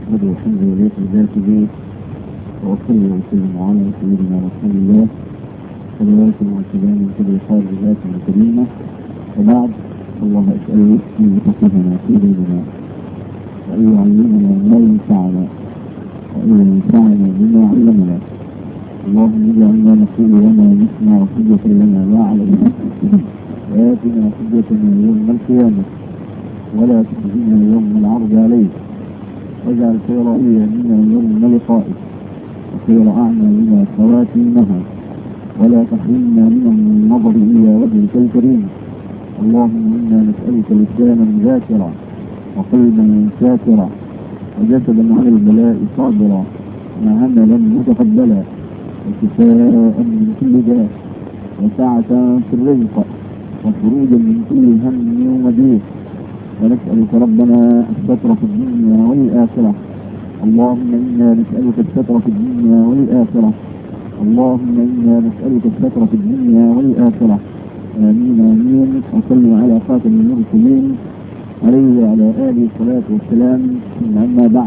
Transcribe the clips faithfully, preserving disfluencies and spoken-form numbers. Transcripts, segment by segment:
أحمد الحمد لله ذاته وأصلي وسلم على سيدنا رسول الله صلوات وسلام كل خير ذاته الكريمة. وبعد، الله أسأله أن يفقهنا في ديننا وأن يعلمنا ما ينفعنا وأن ينفعنا بما علمنا. اللهم اجعلنا نقول وما نسمع حجة لنا لا علينا، وآتنا حجتنا يوم القيامة ولا تخزنا يوم العرض عليك، واجعل خير أيامنا يوم لقائك وخير أعمالنا خواتيمها، ولا تحرمنا من النظر إلى وجهك الكريم. اللهم إنا نسألك لسانا ذاكرا وقلبا شاكرا وجسدا على البلاء صابرا وعملا متقبلا وشفاء من كل داء وسعة في الرزق وخروجا من كل هم وضيق. ونسألك ربنا الستر في الدنيا والآخرة. اللهم إنا نسألك الستر في الدنيا والآخرة. اللهم إنا نسألك الستر في الدنيا والآخرة. آمين آمين. وصلي على خاتم المرسلين عليه وعلى آله الصلاة والسلام. ثم أما بعد،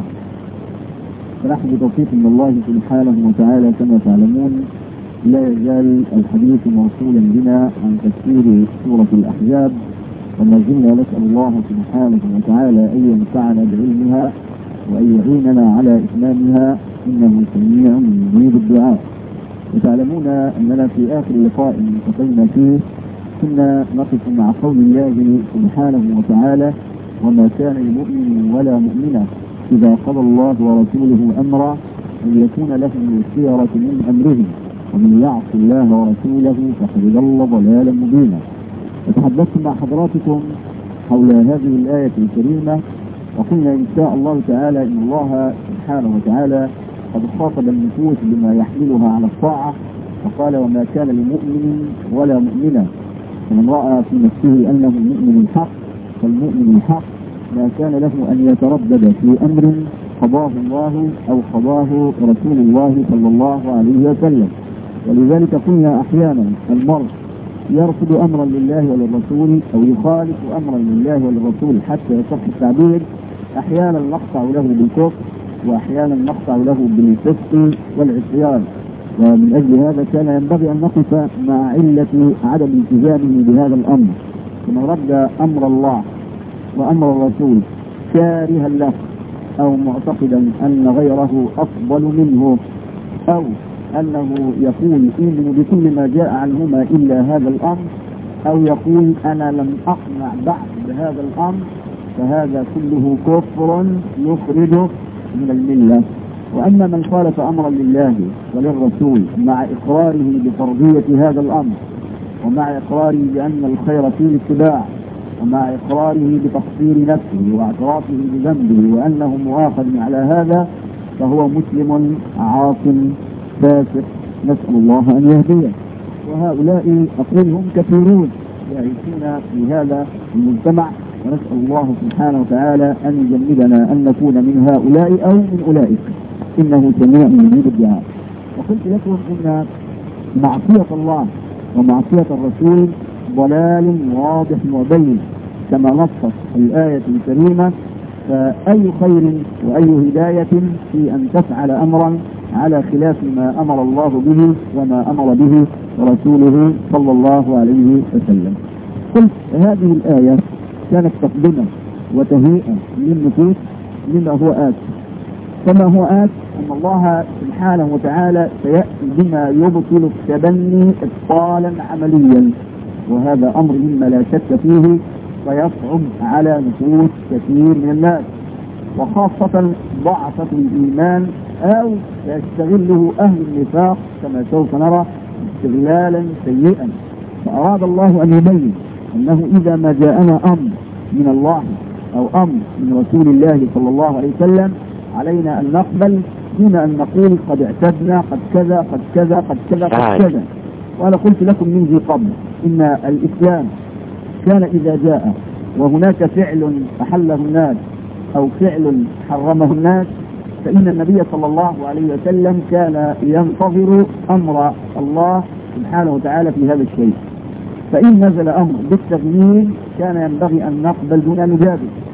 فنحن بتوفيق من الله سبحانه وتعالى كما تعلمون لا يزال الحديث موصولا بنا عن تفسير سورة الأحزاب، وما زلنا نسأل الله سبحانه وتعالى أن ينفعنا بعلمها وأن يعيننا على إتمامها، إنه سميع مجيب الدعاء. وتعلمون أننا في آخر لقاء التقينا فيه كنا نقف مع قول الله سبحانه وتعالى: وما كان لمؤمن ولا مؤمنة إذا قضى الله ورسوله أمرا أن يكون لهم الخيرة من أمرهم ومن يعص الله ورسوله فقد ضل ضلالا مبينا. وتحدثت مع حضراتكم حول هذه الآية الكريمة، وقلنا إن شاء الله تعالى إن الله سبحانه وتعالى قد خاطب النفوس بما يحملها على الطاعة، فقال: وما كان لمؤمن ولا مؤمنة، فمن رأى في نفسه أنه المؤمن الحق فالمؤمن الحق ما كان له أن يتردد في أمر قضاه الله أو قضاه رسول الله صلى الله عليه وسلم. ولذلك قلنا أحيانا المرء يرفض أمرا لله وللرسول أو يخالف أمرا لله وللرسول حتى يصح التعبير. أحيانا نقطع له بالكفر، وأحيانا نقطع له بالفسق والعصيان. ومن أجل هذا كان ينبغي أن نقف مع علة عدم التزامه بهذا الأمر. فمن رد أمر الله وأمر الرسول كارها له أو معتقدا أن غيره أفضل منه، أو أنه يقول إنه بكل ما جاء عنهما إلا هذا الأمر، أو يقول أنا لم أقنع بعد بهذا الأمر، فهذا كله كفر يخرج من الملة. وأما من خالف أمرا لله وللرسول مع إقراره بفرضية هذا الأمر، ومع إقراره بأن الخير في الاتباع، ومع إقراره بتقصير نفسه واعترافه بذنبه وأنه مؤاخذ على هذا، فهو مسلم عاصم فاسق، نسأل الله أن يهديه. وهؤلاء أقول هم كثيرون يعيشون في هذا المجتمع، ونسأل الله سبحانه وتعالى أن يجنبنا أن نكون من هؤلاء أو من أولئك، إنه سميع مجيب الدعاء. وقلت لكم إن معصية الله ومعصية الرسول ضلال واضح وبين كما نصت الآية الكريمة. فأي خير وأي هداية في أن تفعل أمرا على خلاف ما أمر الله به وما أمر به رسوله صلى الله عليه وسلم. قلت هذه الآية كانت تقدمة وتهيئة للنفوس لما هو آت. كما هو آت أن الله سبحانه وتعالى سيأتي بما يبطل التبني إبطالا عمليا، وهذا أمر مما لا شك فيه ويصعب على نفوس كثير من الناس، وخاصة ضعفة الإيمان أو يستغله أهل النفاق كما سوف نرى استغلالا سيئا. فأراد الله أن يبين أنه إذا ما جاءنا أمر من الله أو أمر من رسول الله صلى الله عليه وسلم علينا أن نقبل دون أن نقول قد اعتدنا قد كذا قد كذا قد كذا قد كذا. وأنا قلت لكم من ذي قبل إن الإسلام كان إذا جاء وهناك فعل أحله الناس أو فعل حرمه الناس، فإن النبي صلى الله عليه وسلم كان ينتظر أمر الله سبحانه وتعالى في هذا الشيء. فإن نزل أمر بالتغيير كان ينبغي أن نقبل دون أن نجادل،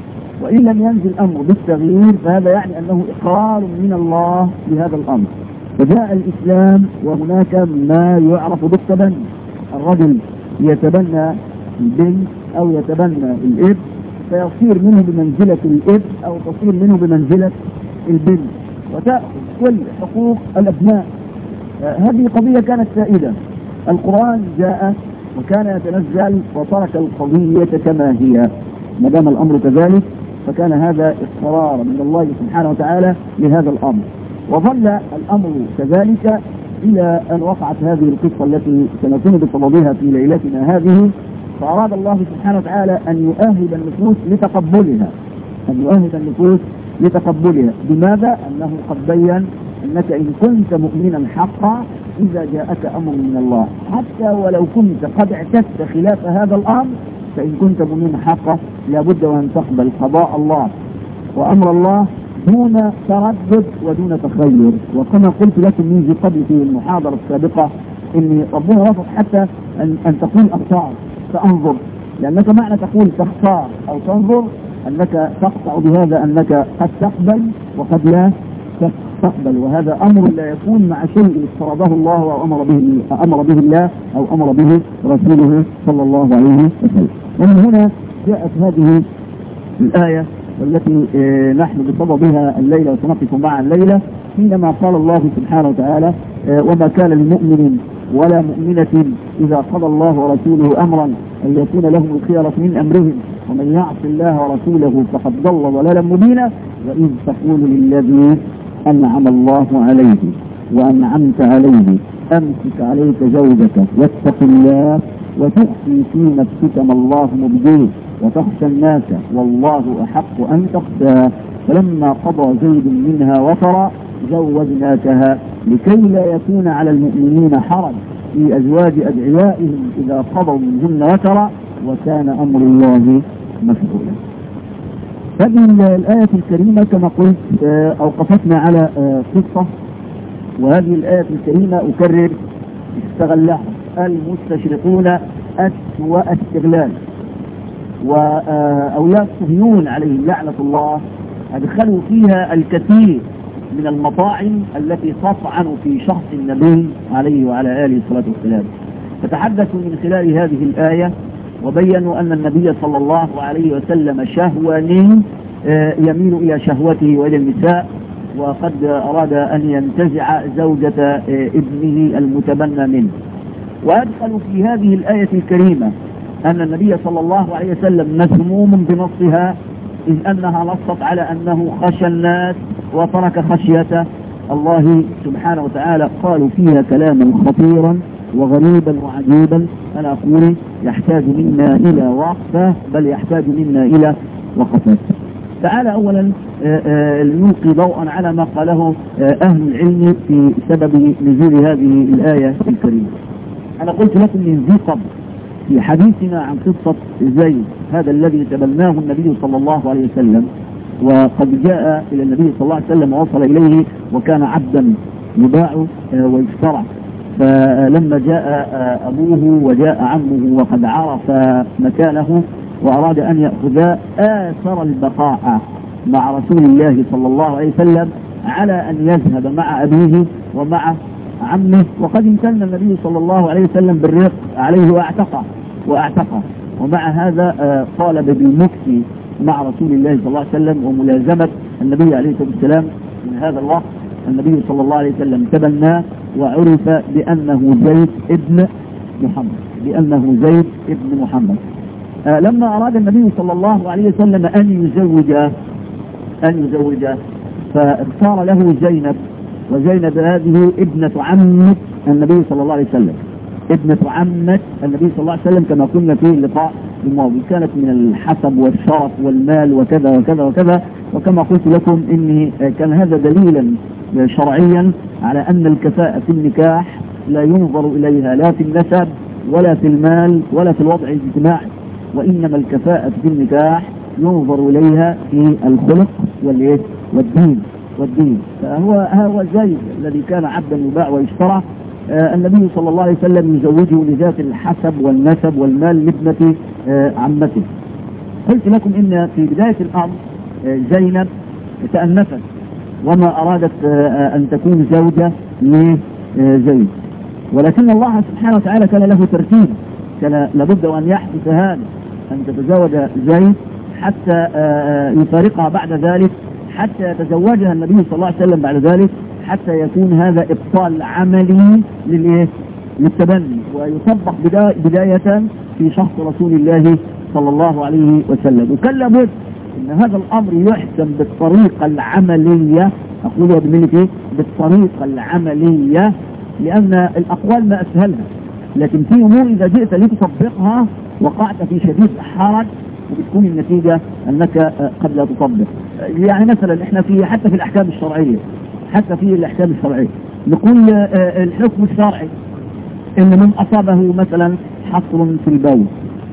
وإن لم ينزل الأمر بالتغيير فهذا يعني أنه إقرار من الله بهذا الأمر. فجاء الإسلام وهناك ما يعرف بالتبني، الرجل يتبنى البنت أو يتبنى الابن فيصير منه بمنزلة الابن أو تصير منه بمنزلة البنت وتأخذ كل حقوق الأبناء. آه هذه قضية كانت سائدة، القرآن جاء وكان يتنزل وترك القضية كما هي. ما دام الأمر كذلك فكان هذا إقرار من الله سبحانه وتعالى لهذا الأمر، وظل الأمر كذلك إلى أن وقعت هذه القصة التي سنكون بصددها في ليلتنا هذه. فأراد الله سبحانه وتعالى أن يؤهب النفوس لتقبلها، أن يؤهب النفوس لتقبلها. بماذا؟ أنه قد بين أنك إن كنت مؤمنا حقا إذا جاءك أمر من الله حتى ولو كنت قد اعتدت خلاف هذا الأمر فإن كنت مؤمنا حقا لابد وأن تقبل قضاء الله وأمر الله دون تردد ودون تخير. وكما قلت لكم منذ قبل في المحاضرة السابقة إن ربنا رفض حتى أن, أن تقول أختار فأنظر، لأنك معنى تقول تختار أو تنظر أنك تقطع بهذا أنك قد تقبل وقد لا تقبل، وهذا أمر لا يكون مع شيء افترضه الله أو أمر به, أمر به الله أو أمر به رسوله صلى الله عليه وسلم. ومن هنا جاءت هذه الآية والتي نحن بصددها الليلة وسنقف مع الليلة حينما قال الله سبحانه وتعالى وما كان لمؤمن ولا مؤمنة إذا قضى الله ورسوله أمرا أن يكون لهم الخيرة من أمرهم ومن يعص الله ورسوله فقد ضل ضلالا مبينا وإذ تقول للذي أنعم الله عليه وأنعمت عليه أمسك عليك زوجك واتق الله وتخفي في نفسك ما الله مبديه وتخشى الناس والله أحق أن تخشاه فلما قضى زيد منها وطرا زوجناكها لكي لا يكون على المؤمنين حرج في أزواج أدعيائهم إذا قضوا منهن وطرا وكان أمر الله مفعولا. هذه الآية الكريمة كما قلت أوقفتنا على قصة، وهذه الآية الكريمة أكرر استغلها المستشرقون أسوأ استغلال، وأولياء الصهيون عليهم لعنة الله أدخلوا فيها الكثير من المطاعم التي تطعن في شخص النبي عليه وعلى آله الصلاة والسلام. فتحدثوا من خلال هذه الآية وبينوا أن النبي صلى الله عليه وسلم شهواني يميل إلى شهوته وإلى النساء، وقد أراد أن ينتزع زوجة ابنه المتبنى منه. وأدخلوا في هذه الآية الكريمة أن النبي صلى الله عليه وسلم مسموم بنصها إذ أنها نصت على أنه خشى الناس وترك خشية الله سبحانه وتعالى. قالوا فيها كلاما خطيرا وغريبا وعجيبا أنا أقول يحتاج منا إلى وقفة، بل يحتاج منا إلى وقفات. تعالى أولا نلقي ضوءا على ما قاله أهل العلم في سبب نزول هذه الآية الكريمة. أنا قلت لكم من ذي قبل في حديثنا عن قصة زيد هذا الذي تبناه النبي صلى الله عليه وسلم، وقد جاء إلى النبي صلى الله عليه وسلم ووصل إليه وكان عبدا يباع ويشترى. فلما جاء أبوه وجاء عمه وقد عرف مكانه وأراد أن يأخذ آثر البقاء مع رسول الله صلى الله عليه وسلم على أن يذهب مع أبيه ومع عمه، وقد امتن النبي صلى الله عليه وسلم بالرق عليه واعتقه واعتقه ومع هذا طالب بالمكس مع رسول الله صلى الله عليه وسلم وملازمة النبي عليه الصلاة والسلام. من هذا الوقت النبي صلى الله عليه وسلم تبناه وعرف بأنه زيد ابن محمد بأنه زيد ابن محمد. آه لما أراد النبي صلى الله عليه وسلم أن يزوجه أن يزوجه فاختار له زينب، وزينب هذه ابنة عمة النبي صلى الله عليه وسلم ابنة عمة النبي صلى الله عليه وسلم كما قلنا في اللقاء الماضي. كانت من الحسب والشرف والمال وكذا وكذا وكذا، وكما قلت لكم إن كان هذا دليلا شرعيا على أن الكفاءة في النكاح لا ينظر إليها لا في النسب ولا في المال ولا في الوضع الاجتماعي، وإنما الكفاءة في النكاح ينظر إليها في الخلق والدين والدين. فهو هو زيد الذي كان عبدا يباع ويشترى. آه النبي صلى الله عليه وسلم يزوجه لذات الحسب والنسب والمال لابنة آه عمته. قلت لكم إن في بداية الأمر زينب تأنفت وما أرادت أن تكون زوجة لزيد، ولكن الله سبحانه وتعالى كان له ترتيب، كان لابد أن يحدث هذا، أن تتزوج زيد حتى يفارقها بعد ذلك، حتى يتزوجها النبي صلى الله عليه وسلم بعد ذلك، حتى يكون هذا إبطال عملي للإيه؟ للتبني، ويطبق بداية في شخص رسول الله صلى الله عليه وسلم. وكان لابد ان هذا الامر يحكم بالطريقة العملية، اقولها بالملكي بالطريقة العملية، لان الاقوال ما اسهلها، لكن في امور اذا جئت لتطبقها وقعت في شديد حرج، وبتكون النتيجة انك قد لا تطبق. يعني مثلا احنا في حتى في الاحكام الشرعية، حتى في الاحكام الشرعية نقول الحكم الشرعي ان من اصابه مثلا حصر في البول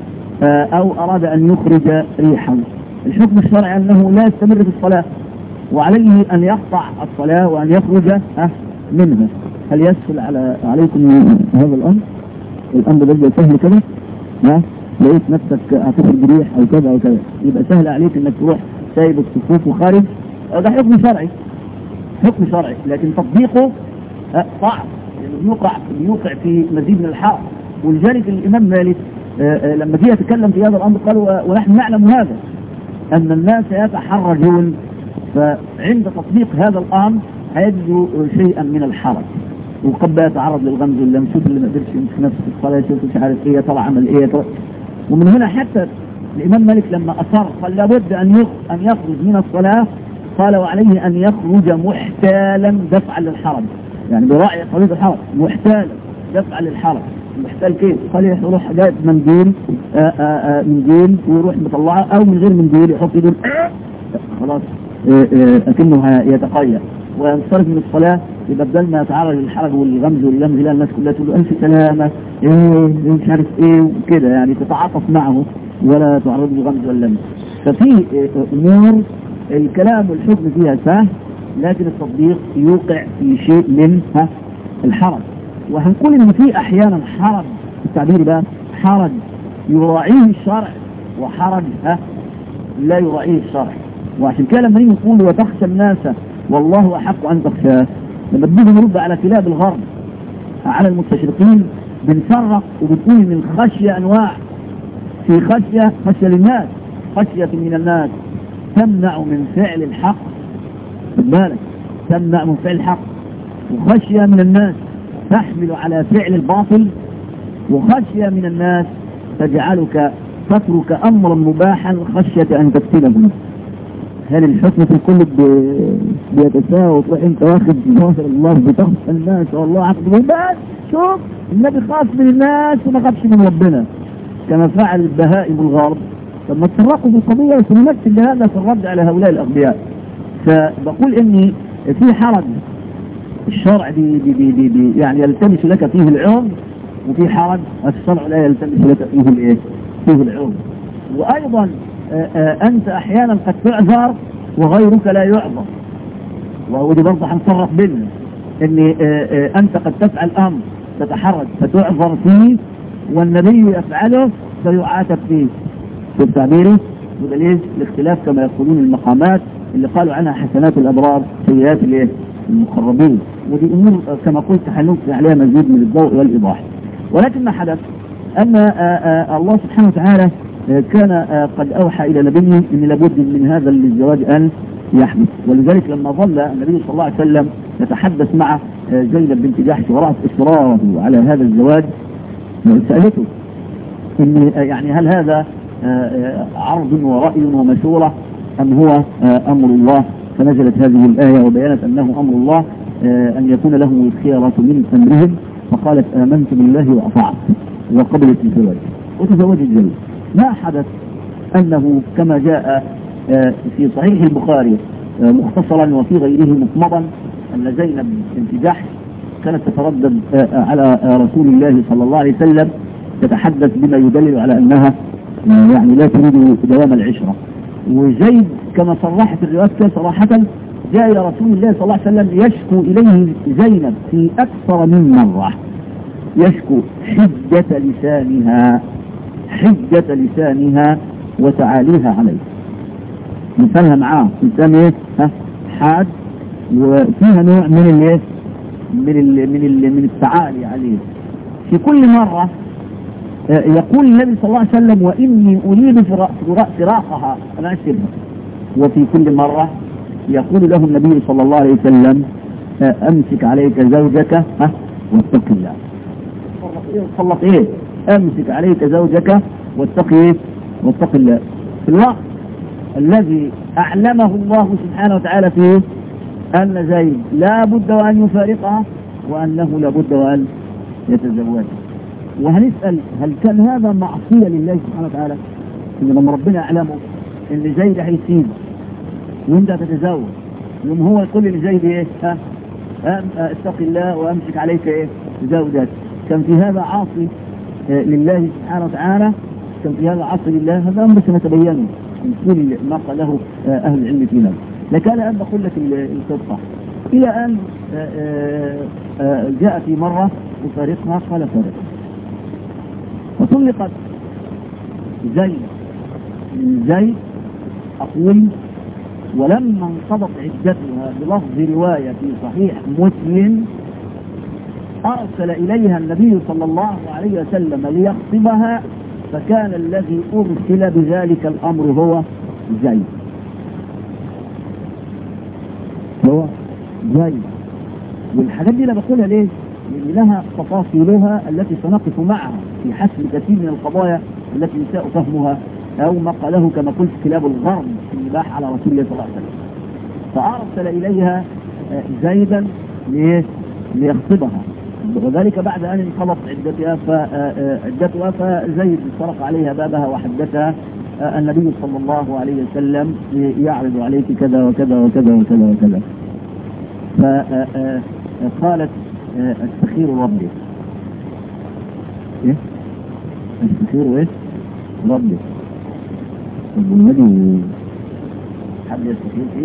او اراد ان يخرج ريحا، الحكم الشرعي انه لا يستمر في الصلاة، وعليه ان يقطع الصلاة وان يخرج منها. هل يسهل على عليكم هذا الامر؟ الامر ده سهل كده؟ ها؟ لقيت نفسك هتخرج ريح او كذا او كذا، يبقى سهل عليك انك تروح سايب الصفوف وخارج، ده حكم شرعي، حكم شرعي، لكن تطبيقه صعب، يوقع يوقع في مزيد من الحرج. ولذلك الامام مالك لما جه يتكلم في هذا الامر قال ونحن نعلم هذا ان الناس يتحرجون، فعند تطبيق هذا الامر هيجدوا شيئا من الحرج، وقد يتعرض للغمز واللمسوس اللي ما قدرش يمسك نفسه في الصلاه، يشوف مش عارف ايه، طلع عمل ايه طلع. ومن هنا حتى الامام مالك لما اصر قال لابد ان ان يخرج من الصلاه، قال وعليه ان يخرج محتالا دفعا للحرج، يعني براعي قضيه الحرج، محتالا دفعا للحرج. محتال كيف؟ قال يروح جايب منديل منديل ويروح مطلعه، او من غير منديل يحط يدل خلاص اكنه يتقيأ وينصرف من الصلاه، يبقى بدل ما يتعرض للحرج والغمز واللمز لا الناس كلها تقول له الف سلامه ايه مش عارف ايه وكده، يعني تتعاطف معه ولا تعرض للغمز واللمز. ففي امور الكلام والحكم فيها سهل، لكن التطبيق يوقع في شيء من الحرج. وهنقول ان في احيانا حرج، التعبير بقى حرج يراعيه الشرع وحرج ها لا يراعيه الشرع. وعشان كده لما نيجي نقول وتخشى الناس والله احق ان تخشاه، لما بنيجي نرد على كلاب الغرب على المستشرقين بنفرق وبنقول ان الخشيه انواع، في خشيه خشيه للناس، خشيه من الناس تمنع من فعل الحق، خد بالك تمنع من فعل الحق، وخشيه من الناس تحمل على فعل الباطل، وخشية من الناس تجعلك تترك أمرا مباحا خشية أن تفتنه. هل الحكم في الكل بيتساوى وتروح انت واخد ظاهر الله بتخشى الناس والله عقده بس؟ شوف النبي خاف من الناس وما خافش من ربنا كما فعل البهائم الغرب. لما تفرقوا في القضية وسنمثل لهذا في الرد على هؤلاء الأغبياء. فبقول إني في حرج الشرع بي بي بي بي بي يعني يلتمس لك فيه العذر، وفي حرج الشرع لا يلتمس لك فيه الايه؟ فيه العذر. وايضا آآ آآ انت احيانا قد تعذر وغيرك لا يعذر، ودي برضه هنفرق بيننا ان آآ انت قد تفعل امر تتحرج فتعذر فيه، والنبي يفعله فيعاتب فيه. في تعبيري ودليل الاختلاف كما يقولون المقامات اللي قالوا عنها حسنات الابرار سيئات الايه؟ المقربين. ودي امور كما قلت هنلقي عليها مزيد من الضوء والايضاح. ولكن ما حدث ان الله سبحانه وتعالى كان قد اوحى الى نبيه ان لابد من هذا الزواج ان يحدث. ولذلك لما ظل النبي صلى الله عليه وسلم يتحدث مع زينب بنت جحش ورأت اصراره على هذا الزواج، سألته ان يعني هل هذا عرض ورأي ومشورة ام هو امر الله؟ فنزلت هذه الآية وبيانت أنه أمر الله أن يكون لهم الخيرة من أمرهم، فقالت آمنت بالله وأطعت وقبلت الزواج وتزوجت زيد. ما حدث أنه كما جاء في صحيح البخاري مختصرا وفي غيره مطمضا أن زينب بنت جحش كانت تتردد على رسول الله صلى الله عليه وسلم تتحدث بما يدلل على أنها يعني لا تريد دوام العشرة. وزيد كما صرحت الروايات صراحة جاء إلى رسول الله صلى الله عليه وسلم يشكو إليه زينب في أكثر من مرة، يشكو حجة لسانها حجة لسانها وتعاليها عليه. لسانها معاه لسان ايه ها حاد، وفيها نوع من الايه من ال من ال من التعالي عليه. في كل مرة يقول النبي صلى الله عليه وسلم وإني أريد فراقها أنا أشتبها، وفي كل مرة يقول له النبي صلى الله عليه وسلم أمسك عليك زوجك ها واتق الله. صلت إيه أمسك عليك زوجك واتق إيه واتق الله في الوقت الذي أعلمه الله سبحانه وتعالى فيه أن زيد لا بد وأن يفارقها وأنه لا بد وأن يتزوجها. وهنسأل هل كان هذا معصية لله سبحانه وتعالى؟ إن لما ربنا يعلمه إن زيد هيسيب وأنت تتزوج يوم هو يقول لزيد إيه ها اتق الله وأمسك عليك إيه زوجك، كان في هذا عاصي لله سبحانه وتعالى؟ كان في هذا عاصي لله؟ هذا أمر سنتبينه من كل ما قاله أهل العلم فينا. لكان أن أقول لك القصة إلى أن جاء في مرة يفارقها قال فارقها، وطلقت زيد من زيد أقول ولما انقضت عدتها بلفظ رواية في صحيح مسلم أرسل إليها النبي صلى الله عليه وسلم ليخطبها، فكان الذي أرسل بذلك الأمر هو زيد هو زيد. والحاجات دي أنا بقولها ليه؟ لأن لها تفاصيلها التي سنقف معها في حسم كثير من القضايا التي يساء فهمها أو ما قاله كما قلت كلاب الغرب في النباح على رسول الله صلى الله عليه وسلم. فأرسل إليها زيدا ليخطبها، وذلك بعد أن انقضت عدتها فعدتها فزيد سرق عليها بابها وحدثها النبي صلى الله عليه وسلم يعرض عليك كذا وكذا وكذا وكذا وكذا. فقالت استخير ربي ايه استخير ايه ربي. والنبي حد يستخير فيه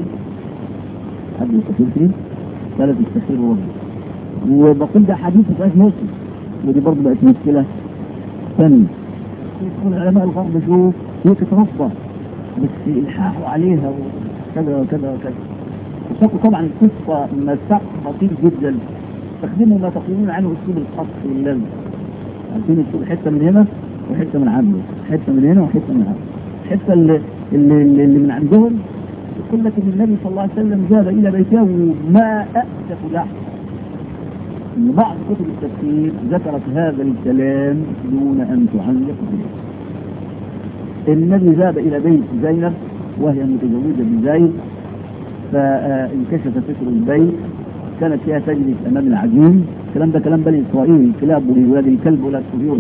حد يستخير فيه قالت استخير ربي. وبقول ده حديث فاش مسلم، ودي برضه بقت مشكله ثانيه. يقول علماء الغرب شوف هي تترفض بس الحاحوا عليها وكذا وكذا وكذا. وشكوا طبعا القصه مساق خطير جدا، استخدموا ما تقولون عنه اسلوب القص واللزم. عارفين اسلوب حته من هنا وحته من عنده، حته من هنا وحته من عنده. الحته اللي, اللي, اللي من عندهم يقول لك ان النبي صلى الله عليه وسلم ذهب الى بيته ما اسف له. ان بعض كتب التفسير ذكرت هذا الكلام دون ان تعلق به. النبي ذهب الى بيت زينب وهي متزوجه بزيد، فانكشف ستر البيت، كانت فيها تجلس امام العجين. الكلام ده كلام بني اسرائيل، كلاب ولاد الكلب ولا الصهيون.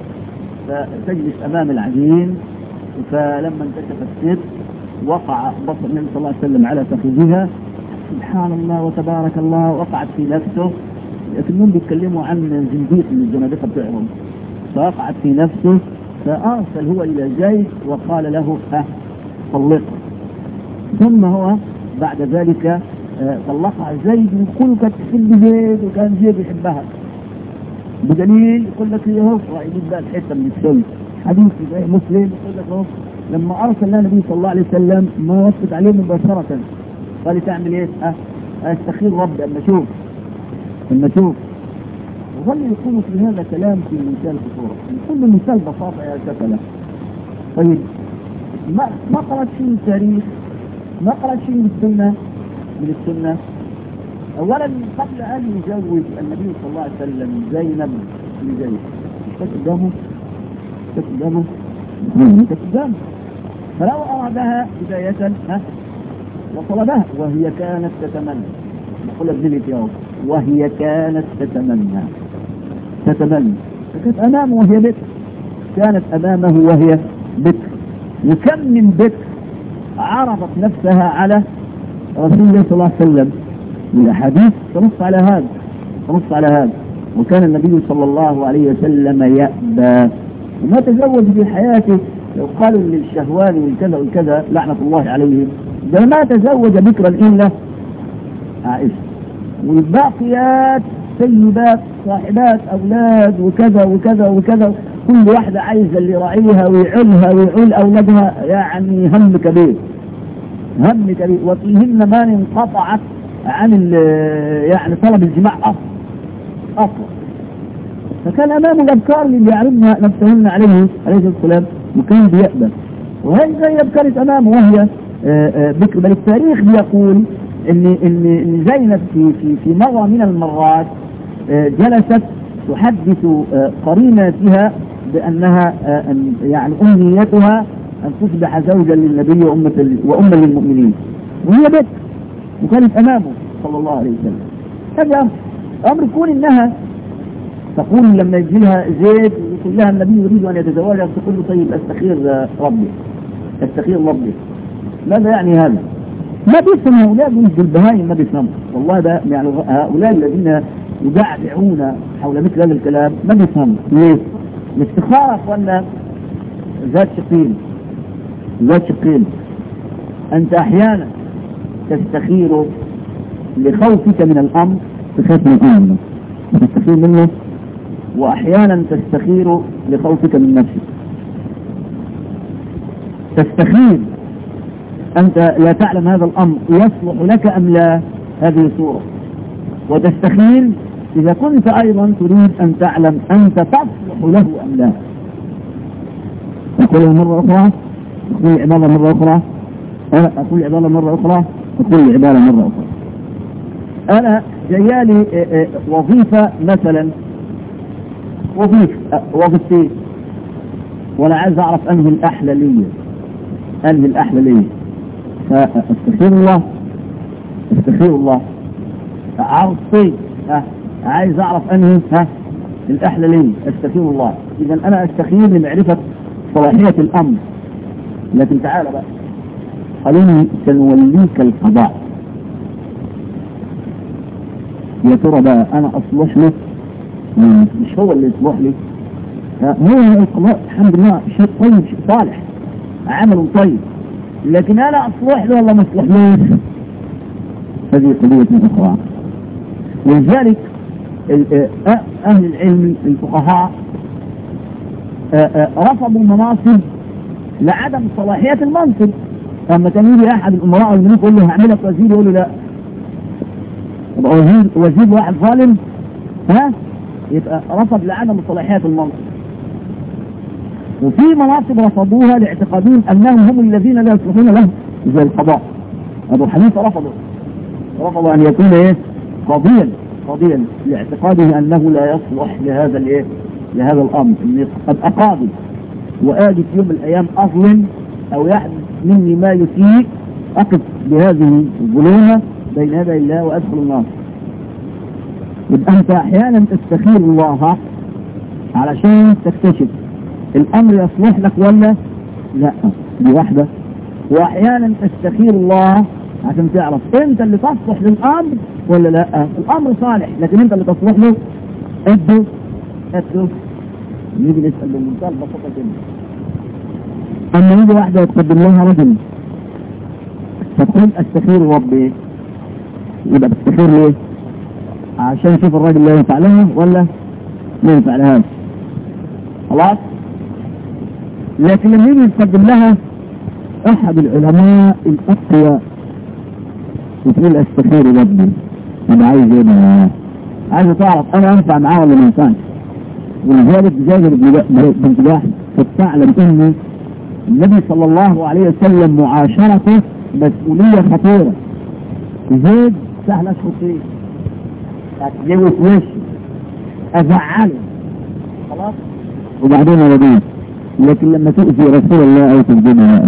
فتجلس امام العجين، فلما انكشف الستر وقع بصر النبي صلى الله عليه وسلم على فخذها، سبحان الله وتبارك الله، وقعت في نفسه. لكنهم بيتكلموا عن زنديق من الزنادقه بتاعهم، فوقعت في نفسه، فارسل هو الى زيد وقال له ها طلقها. ثم هو بعد ذلك طلقها زيد، وكل كانت تحب زيد وكان زيد يحبها، بدليل يقول لك هي هو يجيب بقى الحته من السلم. حديث زي مسلم يقول لك هو لما ارسل النبي صلى الله عليه وسلم ما وصلت عليه مباشره، قال تعمل ايه؟ اه استخير ربي اما اشوف اما اشوف. وظل يقول في هذا كلام في منتهى الخطوره، كل مثال بساطه يا سفله. طيب ما ما قرأت شيء من التاريخ، ما قرأت شيء من السنه من السنه. اولا قبل ان يزوج النبي صلى الله عليه وسلم زينب لزيد مش قدامه مش قدامه مش قدامه، فلو ارادها بدايه ها وطلبها، وهي كانت تتمنى، نقول ابنلي يا رب، وهي كانت تتمنى تتمنى فكانت امامه وهي بكر، كانت امامه وهي بكر. وكم من بكر عرضت نفسها على رسول الله صلى الله عليه وسلم، الاحاديث تنص على هذا تنص على هذا وكان النبي صلى الله عليه وسلم يأبى وما تزوج في حياته. لو قالوا للشهواني والكذا والكذا لعنة الله عليهم، ده ما تزوج بكرا إلا عائشة، والباقيات سيدات صاحبات أولاد وكذا وكذا وكذا، كل واحدة عايزة اللي يراعيها ويعولها ويعول أولادها، يعني هم كبير. هم كبير، وفيهن ما انقطعت عن يعني طلب الجماع اصلا اصلا. فكان امامه الابكار اللي بيعرضن نفسهن عليه عليه الصلاه والسلام، وكان بيقبل، وهي زينب كانت امامه وهي بكر. بل التاريخ بيقول ان ان ان زينب في في في مره من المرات جلست تحدث قريناتها بانها يعني امنيتها ان تصبح زوجا للنبي وامه وام للمؤمنين، وهي بكر وكانت امامه صلى الله عليه وسلم. هذا امر امر كون انها تقول لما يجي لها زيد يقول لها النبي يريد ان يتزوجها، تقول له طيب استخير ربي استخير ربي. ماذا يعني هذا؟ ما بيفهم هؤلاء من البهائم، ما بيفهموا والله. ده يعني هؤلاء الذين يدعدعون حول مثل هذا الكلام ما بيفهموا. ليه؟ الاستخارة ولا ذات شقين ذات شقين أنت أحيانا تستخير لخوفك من الأمر، تخاف من الأمر تستخير منه، وأحيانا تستخير لخوفك من نفسك. تستخير أنت لا تعلم هذا الأمر يصلح لك أم لا، هذه صورة. وتستخير إذا كنت أيضا تريد أن تعلم أنت تصلح له أم لا. أقول مرة أخرى، أقول العبارة مرة أخرى، أنا أقول العبارة مرة أخرى، أقول العبارة مرة أخرى. أنا جيالي وظيفة مثلا، وظيفة وظيفتين، وأنا عايز أعرف أنهي الأحلى لي أنهي الأحلى لي فاستخير الله استخير الله عرضتين، عايز أعرف أنهي ها الأحلى لي استخير الله. إذا أنا أستخير لمعرفة صلاحية الأمر. لكن تعال بقى، خليني سنوليك القضاء. يا ترى بقى أنا أصلح له مش هو اللي يصلح لي، هو القضاء الحمد لله شيء طيب شيء صالح عمل طيب، لكن أنا أصلح له ولا ما أصلحلوش، هذه قضية أخرى. ولذلك أهل العلم الفقهاء رفضوا المناصب لعدم صلاحية المنصب. أما كان يجي أحد الأمراء والملوك يقول له هعملك وزير، يقول له لا، يبقى وزير وزير واحد ظالم، ها يبقى رفض لعدم صلاحية المنصب. وفي مناصب رفضوها لاعتقادهم أنهم هم الذين لا يصلحون له، زي القضاء. أبو حنيفة رفضوا رفضوا أن يكون إيه قاضيا قاضيا لاعتقاده أنه لا يصلح لهذا الإيه لهذا الأمر، إن أبقى قاضي وآجي في يوم من الأيام أظلم أو يحدث مني ما يسيء، أقف بهذه الظلومة بين يدي الله وأدخل النار. يبقى أنت أحيانا تستخير الله علشان تكتشف الأمر يصلح لك ولا لا، دي واحدة. وأحيانا تستخير الله عشان تعرف أنت اللي تصلح للأمر ولا لا. الأمر صالح لكن أنت اللي تصلح له. أدو أدو نيجي نسأل بالمنتهى البساطة كده. أما يجي واحدة يتقدم لها رجل فتقول أستخير ربي، يبقى تستخير ليه؟ عشان يشوف الراجل لا ينفع لها ولا ما ينفع لها، خلاص. لكن لما يجي يتقدم لها أحد العلماء الأقوى وتقول أستخير ربي، أنا عايز إيه؟ عايز تعرف أنا أنفع معاه ولا ما ينفعش. ولذلك جابر بن جباح فتعلم إن النبي صلى الله عليه وسلم معاشرته مسؤولية خطيرة. زيد سهل أشخص فيه، أتجوز وشه، أزعله، خلاص، وبعدين أرضيه. لكن لما تؤذي رسول الله أو تجدنا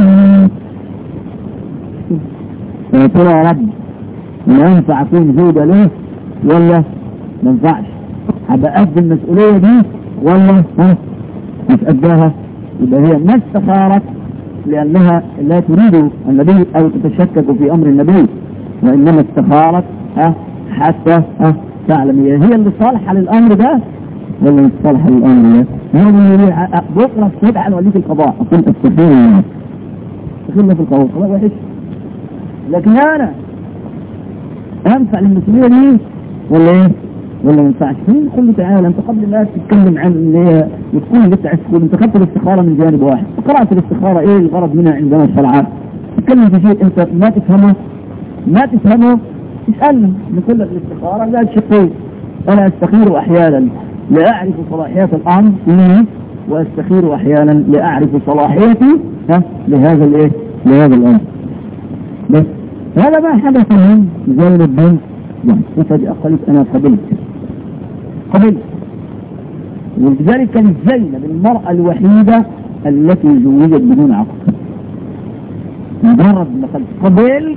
يا ترى يا رب لا ينفع أكون زوجة له ولا ما ينفعش؟ هبقى قد المسؤولية دي ولا ها مش قدها؟ يبقى هي ما استخارت لأنها لا تريد النبي أو تتشكك في أمر النبي، وإنما استخارت ها حتى ها تعلم هي هي اللي صالحة للأمر ده ولا مش صالحة للأمر ده. بكرة الصبح نوليك القضاء أقول استخير الله استخير في القضاء قضاء وحش، لكن أنا أنفع للمسؤولية دي ولا إيه ولا ما ينفعش؟ يقول له تعالى أنت قبل ما تتكلم عن إن هي تكون لسه تقول أنت خدت الاستخارة من جانب واحد، قرأت الاستخارة إيه الغرض منها عندنا الشرعات؟ تتكلم في شيء انت ما تفهمه ما تفهمه اسألني. نقول لك الاستخارة لا الشقين، انا استخير احيانا لاعرف صلاحيات الامر لي، واستخير احيانا لاعرف صلاحيتي ها لهذا الايه لهذا الامر. بس هذا ما حدث من زين الدين يعني فجأة قلت انا قبلت قبلت ولذلك كانت زينب المرأة الوحيدة التي زوجت بدون عقد. مجرد ما قد قبل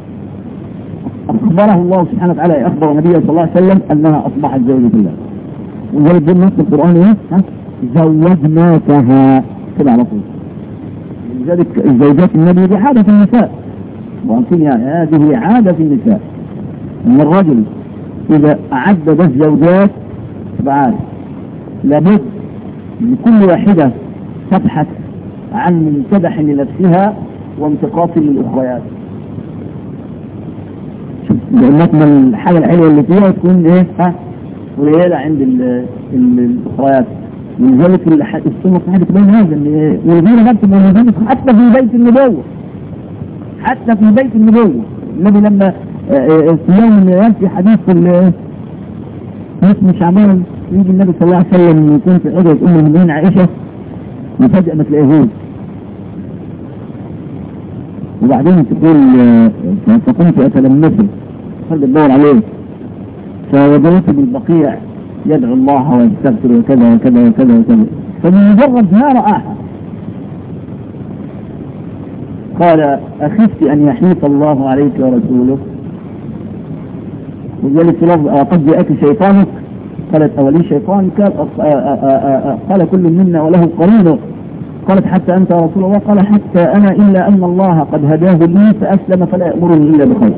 أخبره الله سبحانه وتعالى، أخبر النبي صلى الله عليه وسلم أنها أصبحت زوجة الله. وذلك بالنص القرآن إيه؟ زوجناكها كده على طول. لذلك الزوجات النبي دي عادة في النساء، وأمكن يعني هذه عادة في النساء أن الرجل إذا عدد الزوجات بعارف لابد لكل واحدة تبحث عن منتدح لنفسها وانتقاص للأخريات. لأنك من الحاجة الحلوة اللي فيها تكون إيه ها قليلة عند الأخريات. ولذلك السنة صحيحة تبين هذا إن والغيرة نفسه موجودة حتى في بيت النبوة، حتى في بيت النبوة. النبي لما في يوم من الأيام في حديث اسمه شعبان يجي النبي صلى الله عليه وسلم يكون في عدة أم المؤمنين عائشة وفجأة ما تلاقيهوش، وبعدين تقول فقمت أتلمسه خلت الدور عليه فوجدته بالبقيع يدعو الله ويستغفر وكذا وكذا وكذا وكذا. فبمجرد ما رآها قال أخفت أن يحيف الله عليك ورسوله. وذلك في لفظ قد جاءك شيطانك قالت أولي شيطان قال كل منا وله قرينه. قالت حتى أنت يا رسول الله؟ قال حتى أنا إلا أن الله قد هداه لي فأسلم فلا يأمرني إلا بخير.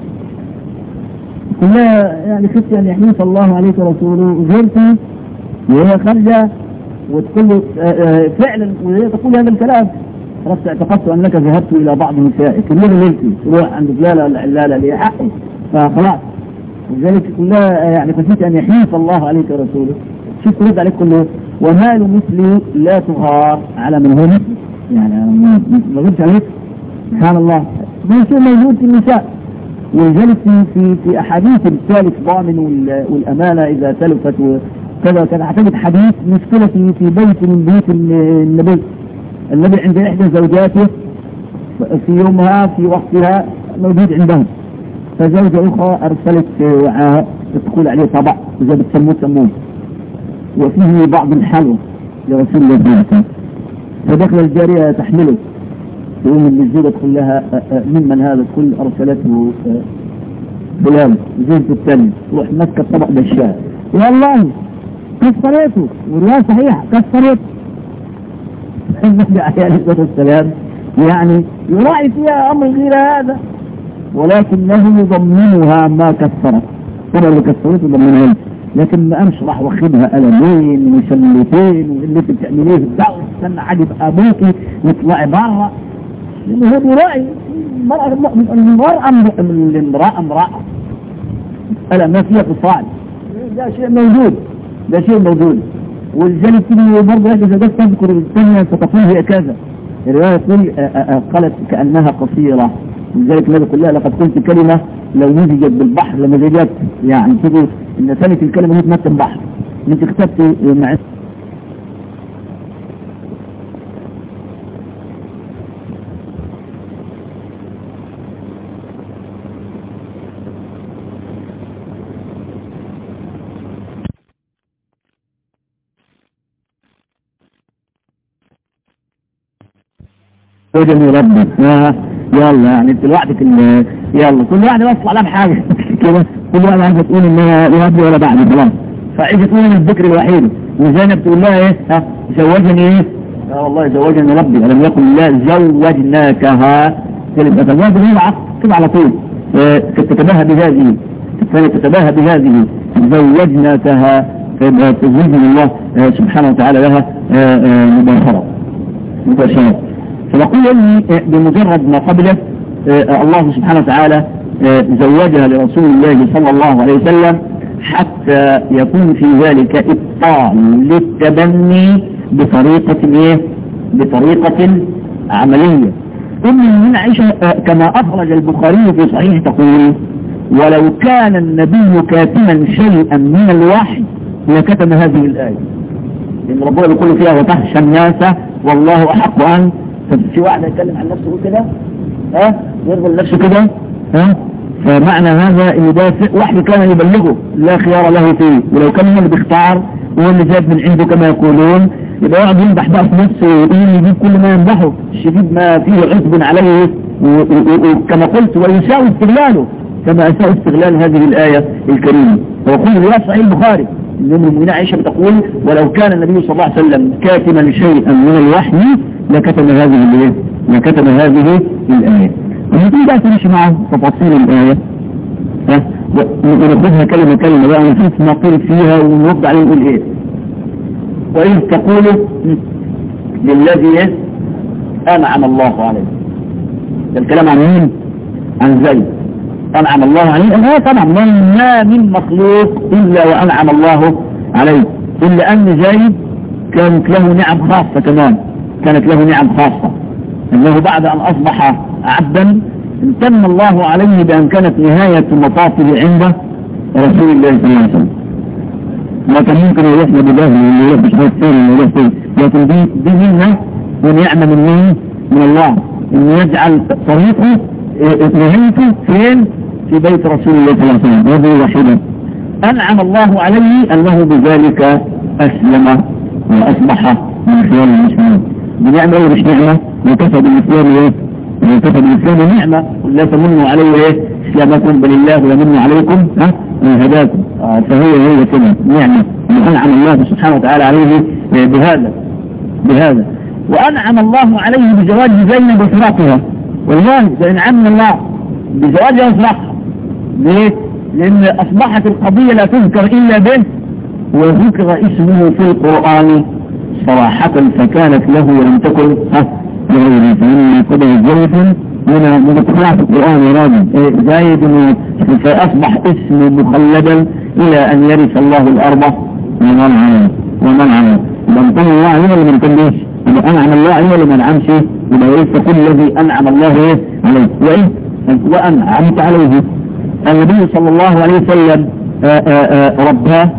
كلها يعني خفت أن يحيف الله عليك ورسوله. زرتي وهي خارجة وتقول فعلا وهي تقول هذا الكلام خلاص اعتقدت أنك ذهبت إلى بعض نسائك اللي ليلتي تروح عند فلانة ولا علالة لي حقي فخلاص. وذلك كلها يعني خفت أن يحيف الله عليك ورسوله. شوف ترد عليك كله ومال مثلي لا تغار على من هو مثلي، يعني ما غيرش عليك سبحان الله. ده شيء موجود في النساء. ولذلك في في في احاديث الثالث ضامن والامانه اذا تلفت وكذا وكذا اعتقد حديث مشكله في في بيت من بيوت النبي. النبي عند احدى زوجاته في يومها في وقتها موجود عندهم، فزوجه اخرى ارسلت وعاء تقول عليه طبع اذا بتسموه سموه وفيه بعض الحلوى لرسول الله صلى الله عليه وسلم. فدخل الجارية تحمله تقوم الزوجة تقول لها ممن هذا؟ تقول أرسلته فلان زوجته الثانية. تروح ماسكة الطبق بالشاي والله كسرته والله صحيح كسرته. النبي عليه الصلاة والسلام يعني يراعي فيها أمر غير هذا ولكنه يضمنها ما كسرت. ترى اللي كسرته يضمنها، لكن ما قامش راح واخدها قلمين وشلتين واللي انت بتعمليه الدعوه استنى عادي ابوكي واطلعي بره. لانه هو بيراعي المراه المراه الامراه امراه مساله ما فيها فصال. ده شيء موجود ده شيء موجود. والجلد تيجي برضه اذا جت تذكر الثانيه ستقول هي كذا. الروايه تقول قالت كانها قصيره. لذلك النبي كلها لقد قلت كلمه لو نزجت بالبحر لمزجت، يعني تقول ان ثانية الكلمة هي تمثل بحر. انت كتبت مع وجل ربي يلا يعني انت لوحدك يلا كل واحد يوصل على بحاجة كده، كل واحد عايزة تقول انها لوحدي ولا بعد خلاص. فعايزة تقول ان الذكر الوحيد وزينب تقول لها ايه ها زوجني ايه اه والله زوجني ربي ولم يقل الله زوجناكها كلمة تزوج هي كده على طول. اه تتباهى بهذه تتباهى بهذه زوجناكها فيبقى تزوجني الله اه سبحانه وتعالى لها اه مباشرة مباشرة. فنقول اني بمجرد ما قبله اه الله سبحانه وتعالى اه زوجها لرسول الله صلى الله عليه وسلم حتى يكون في ذلك إبطال للتبني بطريقة ايه بطريقة عملية. أم المؤمنين عائشة كما أخرج البخاري في صحيح تقول ولو كان النبي كاتما شيئا من الوحي لكتم هذه الآية، لأن ربنا بيقول فيها وتخشى الناس والله أحق أن. في واحد يتكلم عن نفسه كده ها يرضى نفسه كده ها، فمعنى هذا ان ده وحي كان يبلغه لا خيار له فيه، ولو كان هو اللي بيختار وهو اللي جاب من عنده كما يقولون يبقى يقعد يمدح بقى في نفسه ويقول يجيب كل ما يمدحه الشديد ما فيه عتب عليه، وكما قلت ويساوي استغلاله كما أساء استغلال هذه الآية الكريمة. ويقول رواية صحيح البخاري ان ام المؤمنين عائشة بتقول ولو كان النبي صلى الله عليه وسلم كاتما شيئا من الوحي لكتم هذه الايه لكتم هذه الآية. ونبتدي بقى تمشي مع تفاصيل الآية ها وناخدها كلمة كلمة بقى ونشوف ما قيل فيها ونرد عليه ونقول ايه. وإذ تقول للذي أنعم الله عليه، ده الكلام عن مين؟ عن زيد أنعم الله عليه. أنه طبعا ما من مخلوق إلا وأنعم الله عليه، إلا أن زيد كانت له نعم خاصة كمان، كانت له نعم خاصة أنه بعد أن أصبح عبدا امتن الله عليه بأن كانت نهاية مطافه عنده رسول الله صلى الله عليه وسلم. ما كان ممكن يروح لبداه اللي يروح بشهاد ثاني اللي يروح فيه، لكن دي دي منها ونعمة من مين؟ من الله، إنه يجعل طريقه نهايته فين؟ في بيت رسول الله صلى الله عليه وسلم. هذه واحدة أنعم الله عليه أنه بذلك أسلم وأصبح من خيار المسلمين. بنعمة ولا مش نعمة؟ وكفى بالإسلام إيه؟ وكفى بالإسلام نعمة، لا تمنوا عليه إيه؟ إسلامكم بل الله يمن عليكم ها؟ هداكم. آه فهي هي كده نعمة أنعم الله سبحانه وتعالى عليه بهذا بهذا وأنعم الله عليه بزواج زينب وفراقها. والله فإنعم الله بزواجها وفراقها. ليه؟ لأن أصبحت القضية لا تذكر إلا به، وذكر اسمه في القرآن صراحة فكانت له ولم تكن لغيره. فإن قدر الزوج من مذكرات في القرآن يراد زايد فأصبح اسم مخلدا إلى أن يرث الله الأرض ومن عليه ومن عليه. من كان الله عليه ولا من كان ليش؟ إذا أنعم الله عليه ولا من عمشه إذا يرث كل الذي أنعم الله عليه. وإيه؟ وأنعمت عليه. النبي صلى الله عليه وسلم رباه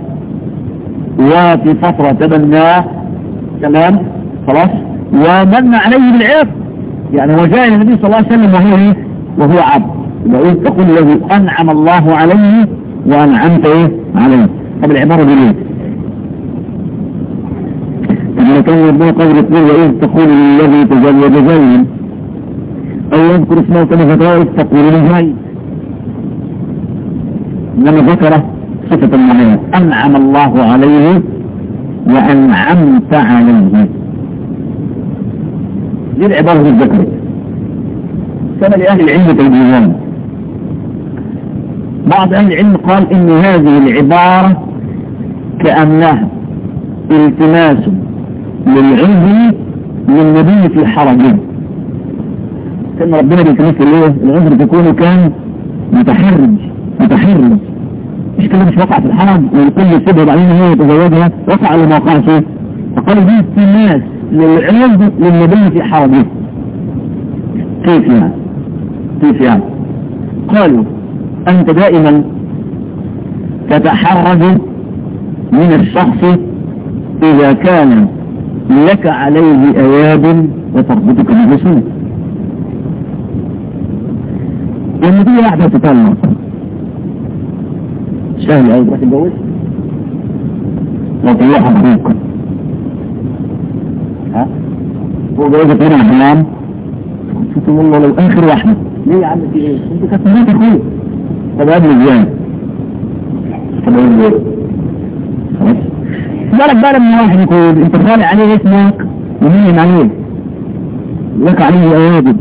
وفي فترة تبناه تمام خلاص ومن عليه بالعيب، يعني هو جاء النبي صلى الله عليه وسلم وهو ايه وهو عبد. وإذ تقول الذي أنعم الله عليه وأنعمت ايه عليه. طب العبارة دي ليه؟ لما كان ربنا قال يقول وإذ تقول للذي تزوج زيد أو يذكر اسمه كما فترى تقول لزيد، لما ذكر صفة معينة أنعم الله عليه وأنعمت عليه. دي العبارة اللي ذكرت. كان لأهل العلم تلبيزان. بعض أهل العلم قال إن هذه العبارة كأنها التماس للعذر للنبي في حرجه. كان ربنا بيتمثل ايه العذر تكون كان متحرج متحرج مش كده مش وقع في الحرج والكل سبب علينا هو يتزوجها وقع لما وقع فيه. فقالوا دي التماس للعذر للنبي في حرجه. كيف يعني كيف يعني قالوا أنت دائما تتحرج من الشخص إذا كان لك عليه أياب وتربطك بالرسول. لما دي واحدة تطلق سهل أو تتجوز وطلعها أخوك ها هو جوازك هنا حمام قلت والله لو آخر واحدة ليه يا عم في إيه أنت كانت مرات أخوك. طب قبل إزاي طب قبل إيه خلاص بالك بقى لما واحد يقول انت خالق عليه اسمك ومين عليه لك عليه ايادب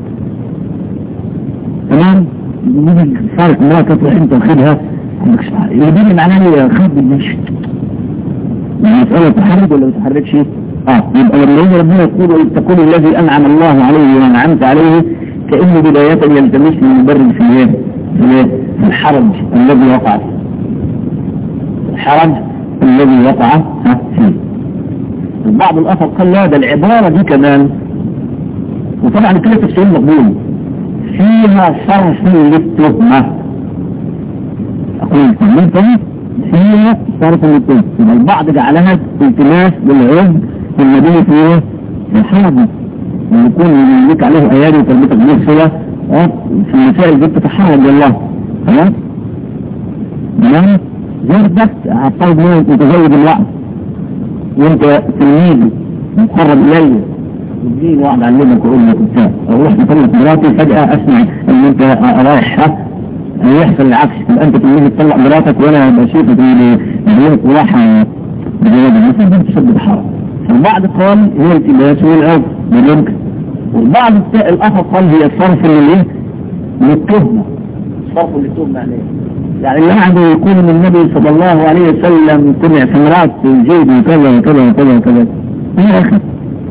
تمام يجي خالق مراتك وانت واخدها عندك شعر يدين معناه ايه خد المشي المسألة تحرك ولا ما تحركش اه يبقى لما يجي ربنا يقول تقول الذي انعم الله عليه وانعمت عليه كأنه بداية يلتمس المبرد في ايه في الحرج الذي وقع فيه الحرج الذي وقع فيه. بعض الأخر قال لا ده العبارة دي كمان وطبعا كده تفسير مقبول فيها صرف للتهمة. أقول تهمة فيها صرف للتهمة. البعض جعلها التماس للعذر في النبي فيه في الحرب ويكون يملك عليه أيادي وتربية المرسلة في المسائل دي تتحرج الله. خلاص؟ تمام؟ زردت عطاو منه متزوج الوعد وانت تلميذي مقرب إلي يجيني واحد علمك ويقول لك بتاع اروح مطلق مراتي فجأة اسمع ان انت رايح يحصل العكس تبقى انت تلميذ تطلق مراتك وانا بشوفك بيقولك وراح بجواب المثل ده تسبب حرام. البعض قال هي التباس والعوض بالممكن والبعض الاخر قال هي الصرف للايه؟ للتهمة. صرف للتهمة يعني يعني اللي عنده يكون من النبي صلى الله عليه وسلم طلع في مرات الجيد وكذا وكذا وكذا وكذا يا اخي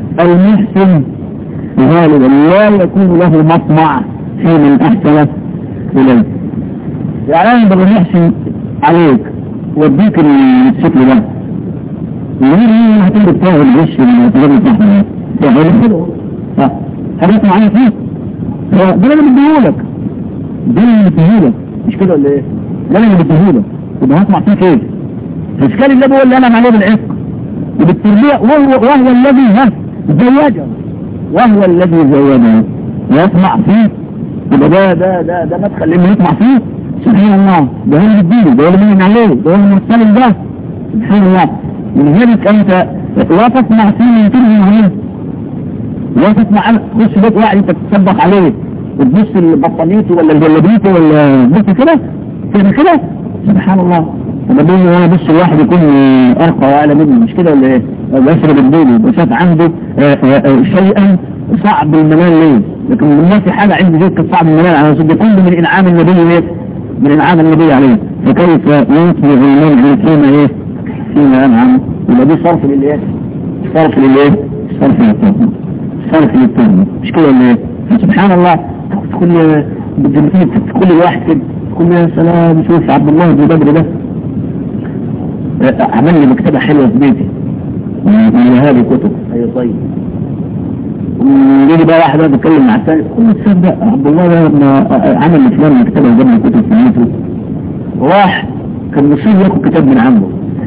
المحسن غالبا لا يكون له مطمع في من احسن اليه. يعني انا بدي احسن عليك واديك الشكل ده مين مين هتقدر تاخد الغش من اعتبار الصحة ده غير كده صح حضرتك معايا فيه ده انا اللي بديهولك ده اللي بديهولك مش كده ولا ايه؟ ده اللي بديهولك يبقى هسمع فيه كيف فاشكال الله هو اللي انا عليه بالعفق وبالتربية وهو, وهو الذي ها زوجه وهو الذي زوجه يسمع فيه يبقى ده ده ده ده مدخل اللي يسمع فيه سبحان الله ده هو اللي بيديله ده هو اللي بيمن عليه ده هو اللي مرسل ده سبحان الله. ولذلك انت لا تسمع فيه من ترجم عليه لا تسمع خش بيت واحد انت تتصبح عليه وتبص البطانيته ولا الجلابيته ولا بص كده كده كده سبحان الله. طب بيقول وانا بص الواحد يكون ارقى واعلى مني مش كده ولا ايه؟ بشرب الدين وشاف عنده شيئا صعب المنال ليه؟ لكن ما في حاجه عنده ذلك صعب المنال على صدق كله من انعام النبي ايه؟ من انعام النبي عليه فكيف ينصر المنع فيما ايه؟ فيما انعم يبقى دي صرف للايه؟ صرف للايه؟ صرف للتهمه صرف للتهمه مش كده ولا ايه؟ سبحان الله كل كل واحد كده كل يا سلام شوف عبد الله بن بدر ده عمل لي مكتبة حلوة في بيتي من هذه كتب اي طيب ويجي بقى واحد بيتكلم مع الثاني كل تصدق عبد الله ده عمل لفلان مكتبة وجاب لي كتب في بيته واحد كان مصير ياخد كتاب من عنده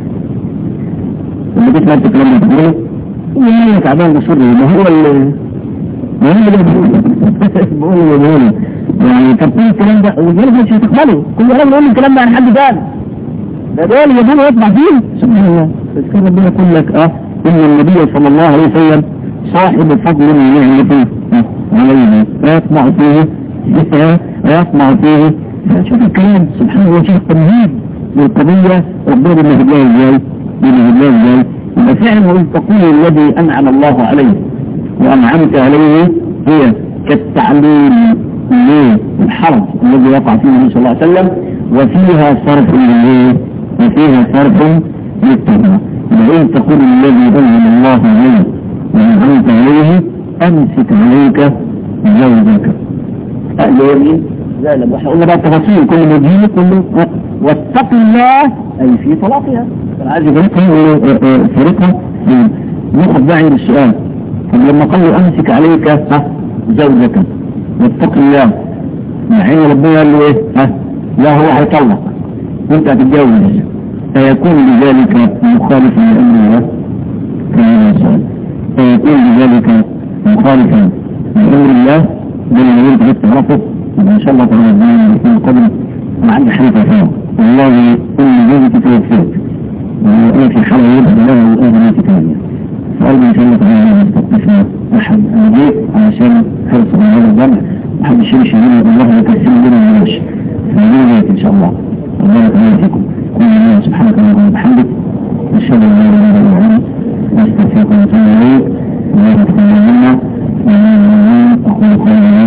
لما جيت مالك لما تقوله ويقول لك عبال مصير ما هو اللي ما هو اللي بقول له بقول يعني كان كل الكلام ده والجلد مش هتقبله كل راجل يقول الكلام ده عن حد ثاني ده دول يبون يطمع فيه سبحان الله. فكان ربنا يقول لك اه ان النبي صلى الله عليه وسلم صاحب فضل ونعمة عليه يطمع فيه يطمع فيه شوف الكلام سبحان الله شوف التمهيد للقضية ربنا بالله الله ازاي بالله الله ازاي يبقى فعلا تقول الذي انعم الله عليه وانعمت عليه هي كالتعليم للحرج الذي وقع فيه النبي صلى الله عليه وسلم وفيها صرف لليه وفيها صرف للتهمة. وإن تقول الذي أنعم الله عليه وأنعمت عليه أمسك عليك زوجك أهل يمين لا لا احنا قلنا بقى التفاصيل كل مجيء كله واتق الله أي في طلاقها عايز يقول فريقها ناخد داعي للسؤال. طب لما قالوا أمسك عليك زوجك واتق الله يعني ربنا قال له ايه ها لا هو هيطلق وانت هتتجوز فيكون بذلك مخالفا لامر الله كما سؤال فيكون بذلك مخالفا لامر الله بل اللي انت تعرفه ان شاء الله تعالى الدين يكون قبل ما عندي حريفه فيه والله ان جوزك توفيت وانا في حاله يبقى الله والاهل ثانيه سؤال ان شاء الله تعالى نستقبل احد اجيب علشان حرص على هذا الجمع محد الشيء شهير الله يكسر لنا الناش فنريد إن شاء الله الله يكرم فيكم كل الله سبحانك اللهم وبحمدك نشهد أن لا إله إلا أنت نستغفرك ونتوب إليك ولا تكلمنا ولا أقول قولي